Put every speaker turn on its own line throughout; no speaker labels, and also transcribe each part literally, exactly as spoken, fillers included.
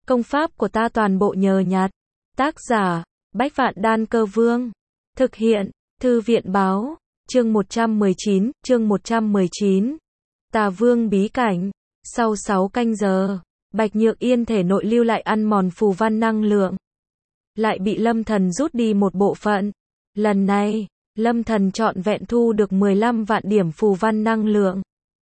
Công pháp của ta toàn bộ nhờ nhặt. Tác giả, Bách Vạn Đan Cơ Vương. Thực hiện, Thư viện Báo. Chương một trăm mười chín, chương một trăm mười chín. Tà Vương bí cảnh. Sau sáu canh giờ, Bạch Nhược Yên thể nội lưu lại ăn mòn phù văn năng lượng. Lại bị Lâm Thần rút đi một bộ phận. Lần này, Lâm Thần trọn vẹn thu được mười lăm vạn điểm phù văn năng lượng.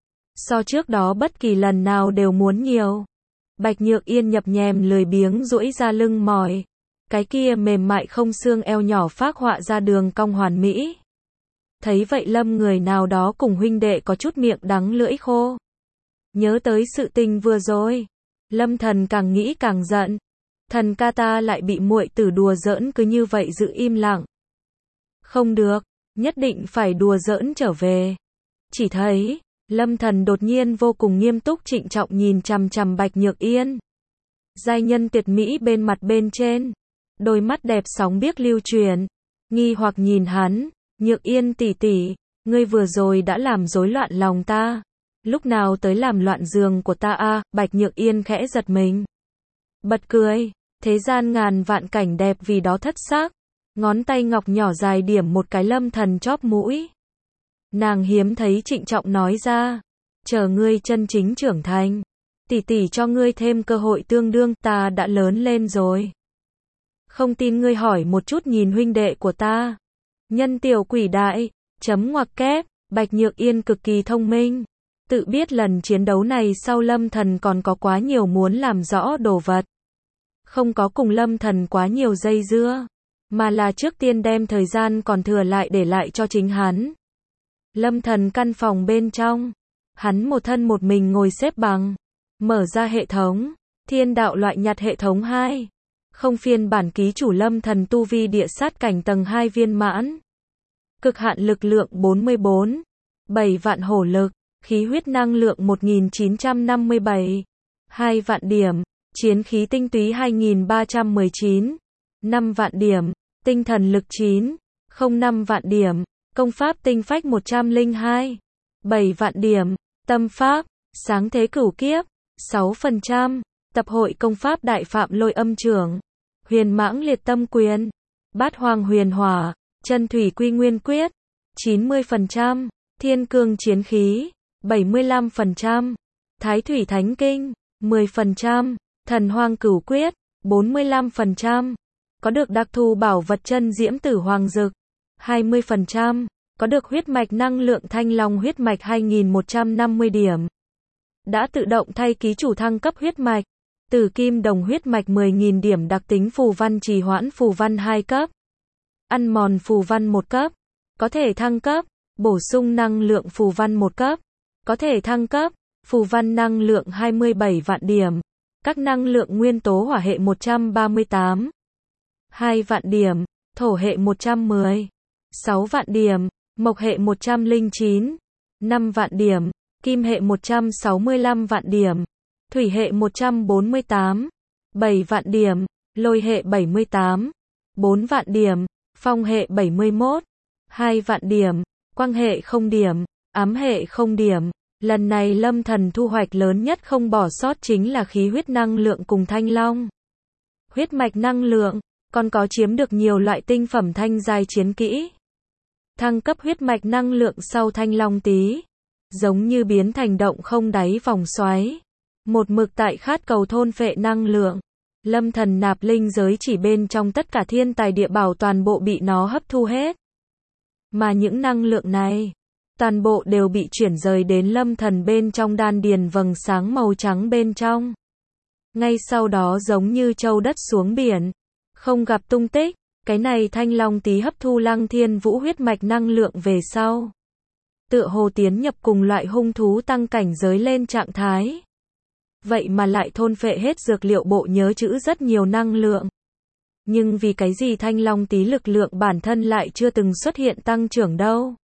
So trước đó bất kỳ lần nào đều muốn nhiều. Bạch Nhược Yên nhập nhèm lười biếng duỗi ra lưng mỏi. Cái kia mềm mại không xương eo nhỏ phác họa ra đường cong hoàn mỹ. Thấy vậy Lâm người nào đó cùng huynh đệ có chút miệng đắng lưỡi khô. Nhớ tới sự tình vừa rồi, Lâm Thần càng nghĩ càng giận. Thần ca ta lại bị muội tử đùa giỡn cứ như vậy giữ im lặng. Không được, nhất định phải đùa giỡn trở về. Chỉ thấy, Lâm Thần đột nhiên vô cùng nghiêm túc trịnh trọng nhìn chằm chằm Bạch Nhược Yên. Giai nhân tuyệt mỹ bên mặt bên trên, đôi mắt đẹp sóng biếc lưu truyền, nghi hoặc nhìn hắn, Nhược Yên tỷ tỷ, ngươi vừa rồi đã làm rối loạn lòng ta, lúc nào tới làm loạn giường của ta a? À, Bạch Nhược Yên khẽ giật mình, bật cười, thế gian ngàn vạn cảnh đẹp vì đó thất sắc, ngón tay ngọc nhỏ dài điểm một cái Lâm Thần chóp mũi. Nàng hiếm thấy trịnh trọng nói ra, chờ ngươi chân chính trưởng thành, tỷ tỷ cho ngươi thêm cơ hội tương đương, ta đã lớn lên rồi. Không tin ngươi hỏi một chút nhìn huynh đệ của ta. Nhân tiểu quỷ đại, chấm ngoặc kép, Bạch Nhược Yên cực kỳ thông minh. Tự biết lần chiến đấu này sau Lâm Thần còn có quá nhiều muốn làm rõ đồ vật. Không có cùng Lâm Thần quá nhiều dây dưa, mà là trước tiên đem thời gian còn thừa lại để lại cho chính hắn. Lâm Thần căn phòng bên trong, hắn một thân một mình ngồi xếp bằng, mở ra hệ thống, thiên đạo loại nhặt hệ thống hai. Không phiên bản ký chủ Lâm Thần tu vi địa sát cảnh tầng hai viên mãn. Cực hạn lực lượng bốn mươi bốn, bảy vạn hổ lực, khí huyết năng lượng một nghìn chín trăm năm mươi bảy, hai vạn điểm, chiến khí tinh túy hai nghìn ba trăm mười chín, năm vạn điểm, tinh thần lực chín, không năm vạn điểm, công pháp tinh phách một trăm lẻ hai, bảy vạn điểm, tâm pháp, sáng thế cửu kiếp, sáu phần trăm. Tập hội công pháp đại phạm lôi âm trưởng, huyền mãng liệt tâm quyền, bát hoang huyền hỏa, chân thủy quy nguyên quyết, chín mươi phần trăm, thiên cương chiến khí, bảy mươi lăm phần trăm, thái thủy thánh kinh, mười phần trăm, thần hoang cửu quyết, bốn mươi lăm phần trăm, có được đặc thù bảo vật chân diễm tử hoàng dực, hai mươi phần trăm, có được huyết mạch năng lượng thanh long huyết mạch hai nghìn một trăm năm mươi điểm. Đã tự động thay ký chủ thăng cấp huyết mạch. Tử kim đồng huyết mạch mười nghìn điểm đặc tính phù văn trì hoãn phù văn hai cấp. Ăn mòn phù văn một cấp. Có thể thăng cấp. Bổ sung năng lượng phù văn một cấp. Có thể thăng cấp. Phù văn năng lượng hai mươi bảy vạn điểm. Các năng lượng nguyên tố hỏa hệ một trăm ba mươi tám. hai vạn điểm. Thổ hệ một trăm mười. sáu vạn điểm. Mộc hệ một trăm lẻ chín. năm vạn điểm. Kim hệ một trăm sáu mươi lăm vạn điểm. Thủy hệ một trăm bốn mươi tám, bảy vạn điểm, lôi hệ bảy mươi tám, bốn vạn điểm, phong hệ bảy mươi mốt, hai vạn điểm, quang hệ không điểm, ám hệ không điểm. Lần này Lâm Thần thu hoạch lớn nhất không bỏ sót chính là khí huyết năng lượng cùng thanh long. Huyết mạch năng lượng, còn có chiếm được nhiều loại tinh phẩm thanh giai chiến kỹ. Thăng cấp huyết mạch năng lượng sau thanh long tí, giống như biến thành động không đáy vòng xoáy. Một mực tại khát cầu thôn phệ năng lượng. Lâm Thần nạp linh giới chỉ bên trong tất cả thiên tài địa bảo toàn bộ bị nó hấp thu hết. Mà những năng lượng này, toàn bộ đều bị chuyển rời đến Lâm Thần bên trong đan điền vầng sáng màu trắng bên trong. Ngay sau đó giống như châu đất xuống biển, không gặp tung tích, cái này thanh long tí hấp thu Lăng Thiên Vũ huyết mạch năng lượng về sau. Tựa hồ tiến nhập cùng loại hung thú tăng cảnh giới lên trạng thái. Vậy mà lại thôn phệ hết dược liệu bộ nhớ trữ rất nhiều năng lượng. Nhưng vì cái gì thanh long tí lực lượng bản thân lại chưa từng xuất hiện tăng trưởng đâu?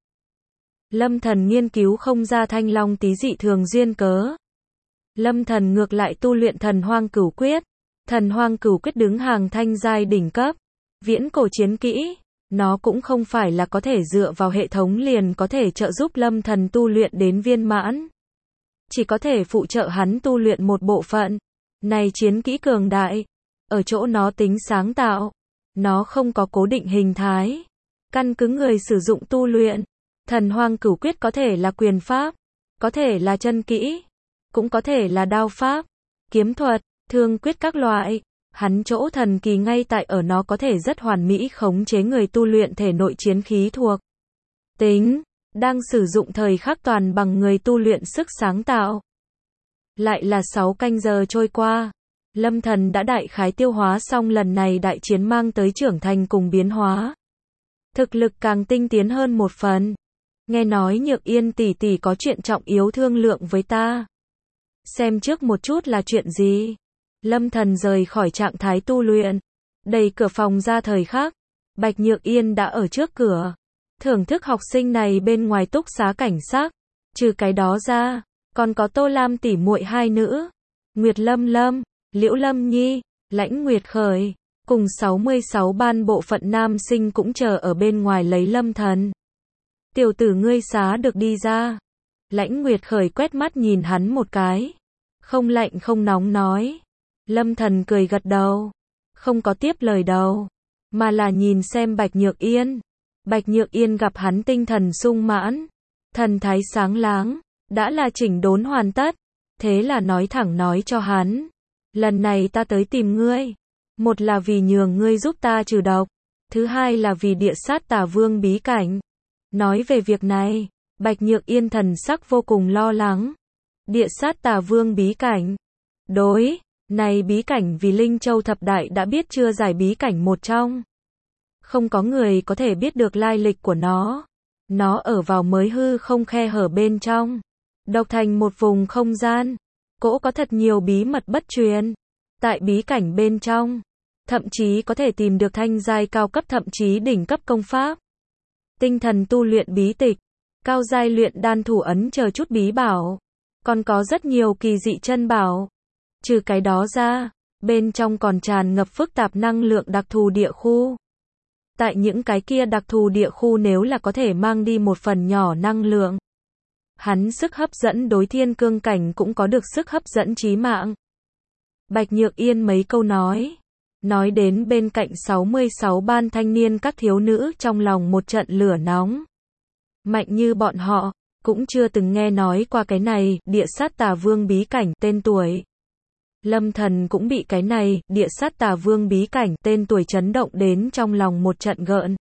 Lâm Thần nghiên cứu không ra thanh long tí dị thường duyên cớ. Lâm Thần ngược lại tu luyện thần hoang cửu quyết. Thần hoang cửu quyết đứng hàng thanh giai đỉnh cấp. Viễn cổ chiến kỹ. Nó cũng không phải là có thể dựa vào hệ thống liền có thể trợ giúp Lâm Thần tu luyện đến viên mãn. Chỉ có thể phụ trợ hắn tu luyện một bộ phận. Này chiến kỹ cường đại, ở chỗ nó tính sáng tạo, nó không có cố định hình thái, căn cứ người sử dụng tu luyện. Thần Hoang Cửu Quyết có thể là quyền pháp, có thể là chân kỹ, cũng có thể là đao pháp, kiếm thuật, thương quyết các loại. Hắn chỗ thần kỳ ngay tại ở nó có thể rất hoàn mỹ khống chế người tu luyện thể nội chiến khí thuộc tính, đang sử dụng thời khắc toàn bằng người tu luyện sức sáng tạo. Lại là sáu canh giờ trôi qua, Lâm Thần đã đại khái tiêu hóa xong lần này đại chiến mang tới trưởng thành cùng biến hóa. Thực lực càng tinh tiến hơn một phần. Nghe nói Nhược Yên tỷ tỷ có chuyện trọng yếu thương lượng với ta. Xem trước một chút là chuyện gì. Lâm Thần rời khỏi trạng thái tu luyện, đẩy cửa phòng ra thời khắc, Bạch Nhược Yên đã ở trước cửa, thưởng thức học sinh này bên ngoài túc xá cảnh sắc. Trừ cái đó ra, còn có Tô Lam tỷ muội hai nữ, Nguyệt Lâm Lâm, Liễu Lâm Nhi, Lãnh Nguyệt Khởi, cùng sáu mươi sáu ban bộ phận nam sinh cũng chờ ở bên ngoài lấy Lâm Thần. Tiểu tử ngươi xá được đi ra. Lãnh Nguyệt Khởi quét mắt nhìn hắn một cái, không lạnh không nóng nói. Lâm Thần cười gật đầu, không có tiếp lời đầu, mà là nhìn xem Bạch Nhược Yên. Bạch Nhược Yên gặp hắn tinh thần sung mãn, thần thái sáng láng, đã là chỉnh đốn hoàn tất, thế là nói thẳng nói cho hắn, lần này ta tới tìm ngươi, một là vì nhường ngươi giúp ta trừ độc, thứ hai là vì địa sát tà vương bí cảnh. Nói về việc này, Bạch Nhược Yên thần sắc vô cùng lo lắng. Địa sát tà vương bí cảnh. Đối, này bí cảnh vì Linh Châu thập đại đã biết chưa giải bí cảnh một trong. Không có người có thể biết được lai lịch của nó. Nó ở vào mới hư không khe hở bên trong. Độc thành một vùng không gian. Cỗ có thật nhiều bí mật bất truyền. Tại bí cảnh bên trong, thậm chí có thể tìm được thanh giai cao cấp thậm chí đỉnh cấp công pháp. Tinh thần tu luyện bí tịch, cao giai luyện đan thủ ấn chờ chút bí bảo. Còn có rất nhiều kỳ dị chân bảo. Trừ cái đó ra, bên trong còn tràn ngập phức tạp năng lượng đặc thù địa khu. Tại những cái kia đặc thù địa khu nếu là có thể mang đi một phần nhỏ năng lượng, hắn sức hấp dẫn đối thiên cương cảnh cũng có được sức hấp dẫn chí mạng. Bạch Nhược Yên mấy câu nói, nói đến bên cạnh sáu mươi sáu ban thanh niên các thiếu nữ trong lòng một trận lửa nóng. Mạnh như bọn họ, cũng chưa từng nghe nói qua cái này, địa sát tà vương bí cảnh tên tuổi. Lâm Thần cũng bị cái này, địa sát tà vương bí cảnh tên tuổi chấn động đến trong lòng một trận gợn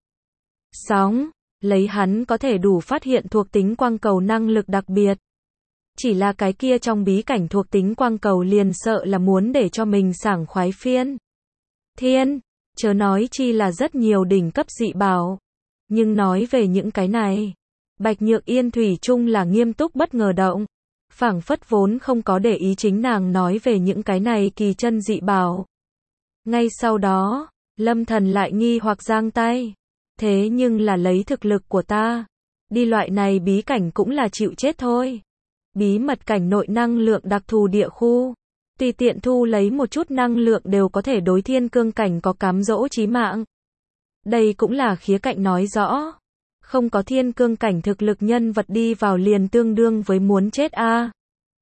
sóng, lấy hắn có thể đủ phát hiện thuộc tính quang cầu năng lực đặc biệt. Chỉ là cái kia trong bí cảnh thuộc tính quang cầu liền sợ là muốn để cho mình sảng khoái phiên thiên, chớ nói chi là rất nhiều đỉnh cấp dị bảo. Nhưng nói về những cái này, Bạch Nhược Yên thủy chung là nghiêm túc bất ngờ động. Phảng phất vốn không có để ý chính nàng nói về những cái này kỳ chân dị bảo. Ngay sau đó, Lâm Thần lại nghi hoặc giang tay. Thế nhưng là lấy thực lực của ta, đi loại này bí cảnh cũng là chịu chết thôi. Bí mật cảnh nội năng lượng đặc thù địa khu, tùy tiện thu lấy một chút năng lượng đều có thể đối thiên cương cảnh có cám dỗ chí mạng. Đây cũng là khía cạnh nói rõ, không có thiên cương cảnh thực lực nhân vật đi vào liền tương đương với muốn chết a. À.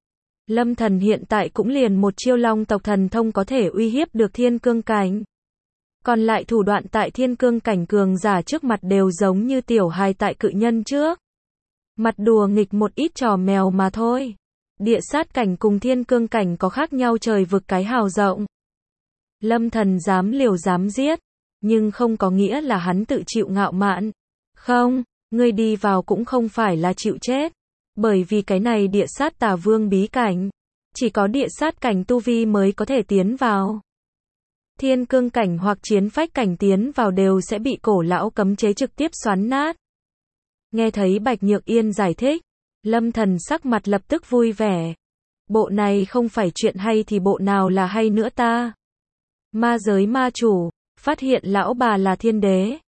Lâm Thần hiện tại cũng liền một chiêu long tộc thần thông có thể uy hiếp được thiên cương cảnh. Còn lại thủ đoạn tại thiên cương cảnh cường giả trước mặt đều giống như tiểu hài tại cự nhân trước. Mặt đùa nghịch một ít trò mèo mà thôi. Địa sát cảnh cùng thiên cương cảnh có khác nhau trời vực cái hào rộng. Lâm Thần dám liều dám giết, nhưng không có nghĩa là hắn tự chịu ngạo mạn. Không, ngươi đi vào cũng không phải là chịu chết. Bởi vì cái này địa sát tà vương bí cảnh, chỉ có địa sát cảnh tu vi mới có thể tiến vào. Thiên cương cảnh hoặc chiến phách cảnh tiến vào đều sẽ bị cổ lão cấm chế trực tiếp xoắn nát. Nghe thấy Bạch Nhược Yên giải thích, Lâm Thần sắc mặt lập tức vui vẻ. Bộ này không phải chuyện hay thì bộ nào là hay nữa ta. Ma giới ma chủ, phát hiện lão bà là thiên đế.